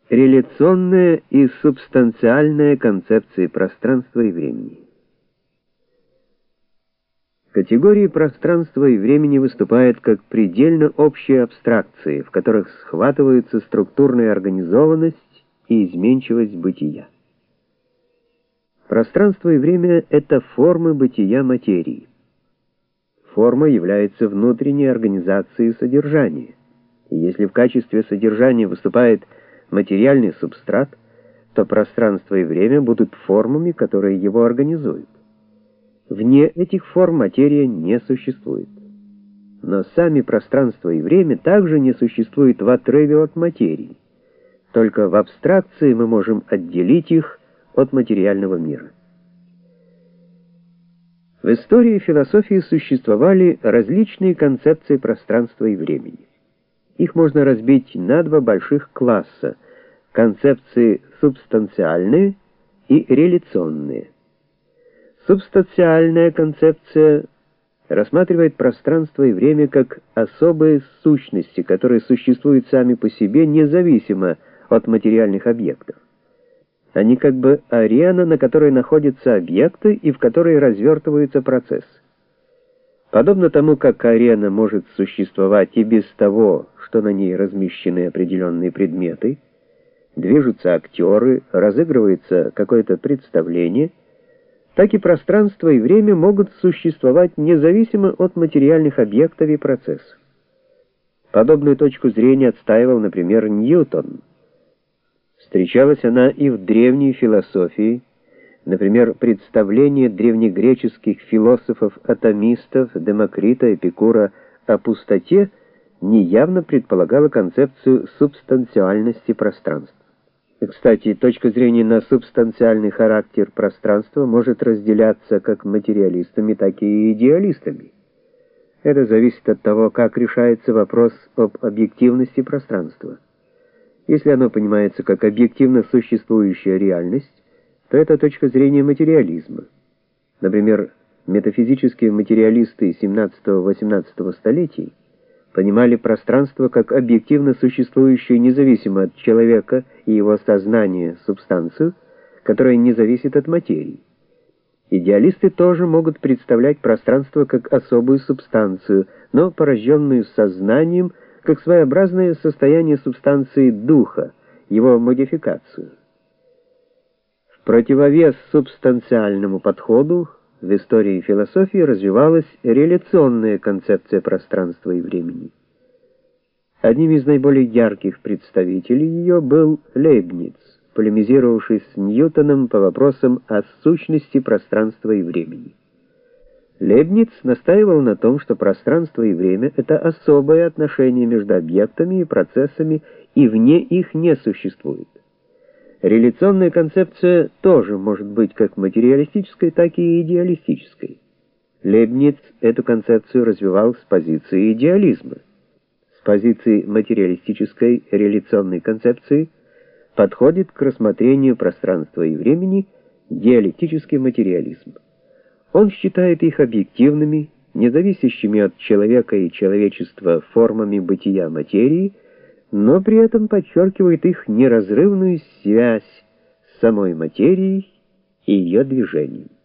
Реляционная и субстанциальная концепции пространства и времени. Категории пространства и времени выступают как предельно общие абстракции, в которых схватываются структурная организованность и изменчивость бытия. Пространство и время — это формы бытия материи. Форма является внутренней организацией содержания. И если в качестве содержания выступает материальный субстрат, то пространство и время будут формами, которые его организуют. Вне этих форм материя не существует. Но сами пространство и время также не существуют в отрыве от материи. Только в абстракции мы можем отделить их от материального мира. В истории и философии существовали различные концепции пространства и времени. Их можно разбить на два больших класса — концепции субстанциальные и реляционные. Субстанциальная концепция рассматривает пространство и время как особые сущности, которые существуют сами по себе независимо от материальных объектов. Они как бы арена, на которой находятся объекты и в которой развертываются процессы. Подобно тому, как арена может существовать и без того, что на ней размещены определенные предметы, движутся актеры, разыгрывается какое-то представление, так и пространство и время могут существовать независимо от материальных объектов и процессов. Подобную точку зрения отстаивал, например, Ньютон. Встречалась она и в древней философии. Например, представление древнегреческих философов-атомистов Демокрита, Эпикура о пустоте неявно предполагало концепцию субстанциальности пространства. Кстати, точка зрения на субстанциальный характер пространства может разделяться как материалистами, так и идеалистами. Это зависит от того, как решается вопрос об объективности пространства. Если оно понимается как объективно существующая реальность, то это точка зрения материализма. Например, метафизические материалисты XVII-XVIII столетий понимали пространство как объективно существующую независимо от человека и его сознания субстанцию, которая не зависит от материи. Идеалисты тоже могут представлять пространство как особую субстанцию, но порожденную сознанием, как своеобразное состояние субстанции духа, его модификацию. В противовес субстанциальному подходу в истории и философии развивалась реляционная концепция пространства и времени. Одним из наиболее ярких представителей ее был Лейбниц, полемизировавший с Ньютоном по вопросам о сущности пространства и времени. Лейбниц настаивал на том, что пространство и время — это особое отношение между объектами и процессами, и вне их не существует. Реляционная концепция тоже может быть как материалистической, так и идеалистической. Лейбниц эту концепцию развивал с позиции идеализма. С позиции материалистической реляционной концепции подходит к рассмотрению пространства и времени диалектический материализм. Он считает их объективными, независящими от человека и человечества формами бытия материи, но при этом подчеркивает их неразрывную связь с самой материей и ее движением.